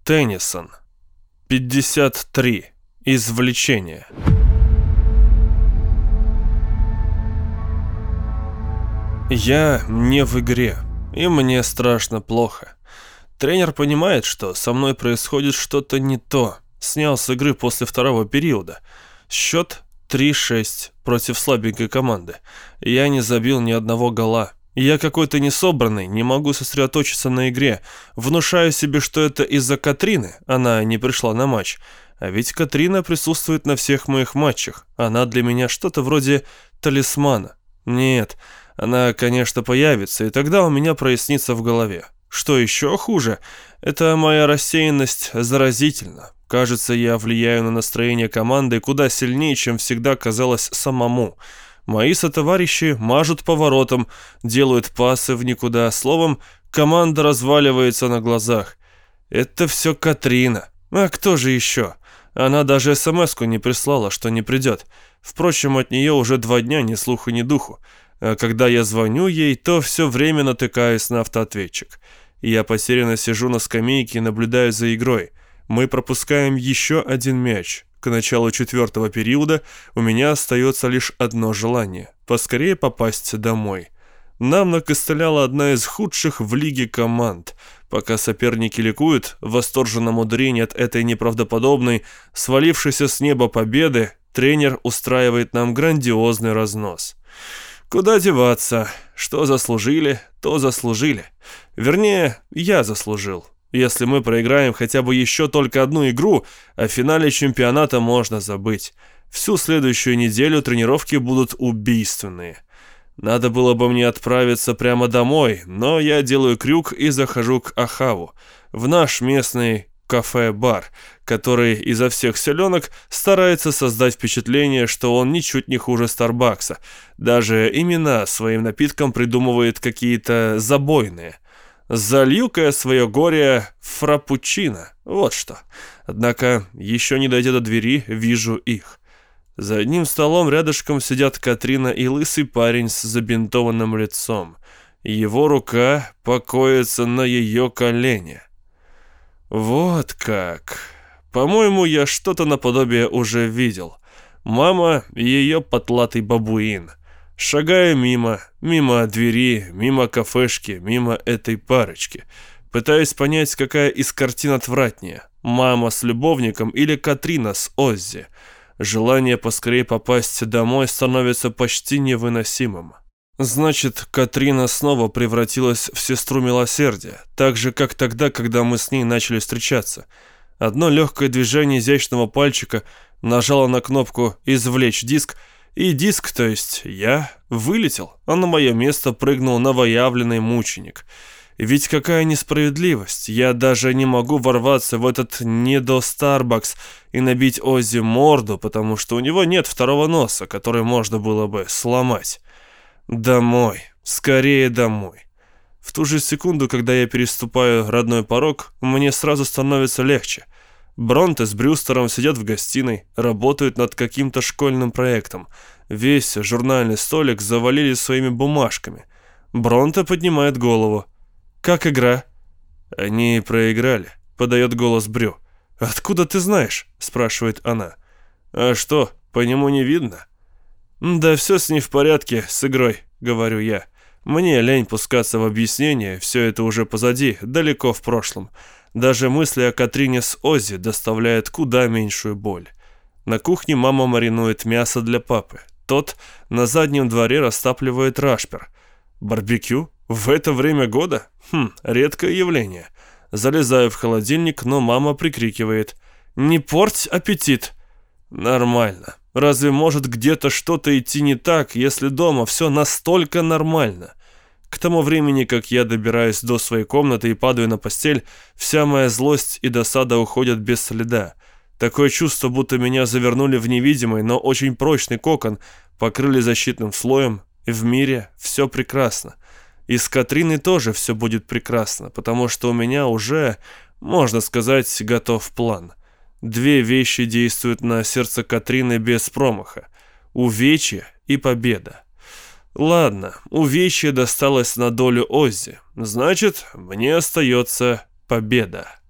Теннисон. 53. Извлечение. Я не в игре, и мне страшно плохо. Тренер понимает, что со мной происходит что-то не то. Снял с игры после второго периода. Счет 3-6 против слабенькой команды. Я не забил ни одного гола. Я какой-то несобранный, не могу сосредоточиться на игре. Внушаю себе, что это из-за Катрины. Она не пришла на матч. А ведь Катрина присутствует на всех моих матчах. Она для меня что-то вроде талисмана. Нет, она, конечно, появится, и тогда у меня прояснится в голове. Что еще хуже, это моя рассеянность заразительна. Кажется, я влияю на настроение команды куда сильнее, чем всегда казалось самому. Мои сотоварищи мажут поворотом, делают пасы в никуда. Словом, команда разваливается на глазах. Это все Катрина. А кто же еще? Она даже смс-ку не прислала, что не придет. Впрочем, от нее уже 2 дня ни слуху, ни духу. А когда я звоню ей, то все время натыкаюсь на автоответчик. Я потерянно сижу на скамейке и наблюдаю за игрой. Мы пропускаем еще 1 мяч. К началу 4-го периода у меня остается лишь одно желание – поскорее попасть домой. Нам накостыляла одна из худших в лиге команд. Пока соперники ликуют, в восторженном удырении от этой неправдоподобной, свалившейся с неба победы, тренер устраивает нам грандиозный разнос. Куда деваться? Что заслужили, то заслужили. Вернее, я заслужил. Если мы проиграем хотя бы еще только одну игру, о финале чемпионата можно забыть. Всю следующую неделю тренировки будут убийственные. Надо было бы мне отправиться прямо домой, но я делаю крюк и захожу к Ахаву, в наш местный кафе-бар, который изо всех силенок старается создать впечатление, что он ничуть не хуже Старбакса. Даже имена своим напиткам придумывает какие-то забойные. Залью-ка я свое горе в фраппучино, вот что. Однако, еще не дойдя до двери, вижу их. За одним столом рядышком сидят Катрина и лысый парень с забинтованным лицом. Его рука покоится на ее колене. Вот как. По-моему, я что-то наподобие уже видел. Мама и ее потлатый бабуин. Шагаю мимо двери, мимо кафешки, мимо этой парочки. Пытаюсь понять, какая из картин отвратнее. Мама с любовником или Катрина с Оззи. Желание поскорее попасть домой становится почти невыносимым. Значит, Катрина снова превратилась в сестру милосердия, так же, как тогда, когда мы с ней начали встречаться. Одно легкое движение изящного пальчика нажало на кнопку «Извлечь диск», и диск, то есть я, вылетел, а на мое место прыгнул новоявленный мученик. Ведь какая несправедливость, я даже не могу ворваться в этот недо-Старбакс и набить Оззи морду, потому что у него нет второго носа, который можно было бы сломать. Домой, скорее домой. В ту же секунду, когда я переступаю родной порог, мне сразу становится легче. Бронте с Брюстером сидят в гостиной, работают над каким-то школьным проектом. Весь журнальный столик завалили своими бумажками. Бронте поднимает голову. «Как игра?» «Они проиграли», — подает голос Брю. «Откуда ты знаешь?» — спрашивает она. «А что, по нему не видно?» «Да все с ней в порядке, с игрой», — говорю я. Мне лень пускаться в объяснения, все это уже позади, далеко в прошлом. Даже мысли о Катрине с Оззи доставляют куда меньшую боль. На кухне мама маринует мясо для папы. Тот на заднем дворе растапливает рашпер. Барбекю? В это время года? Редкое явление. Залезаю в холодильник, но мама прикрикивает: «Не порть аппетит!» Нормально. Разве может где-то что-то идти не так, если дома все настолько нормально? К тому времени, как я добираюсь до своей комнаты и падаю на постель, вся моя злость и досада уходят без следа. Такое чувство, будто меня завернули в невидимый, но очень прочный кокон, покрыли защитным слоем, и в мире все прекрасно. И с Катриной тоже все будет прекрасно, потому что у меня уже, можно сказать, готов план. 2 вещи действуют на сердце Катрины без промаха: увечье и победа. Ладно, увечье досталось на долю Оззи, значит, мне остается победа.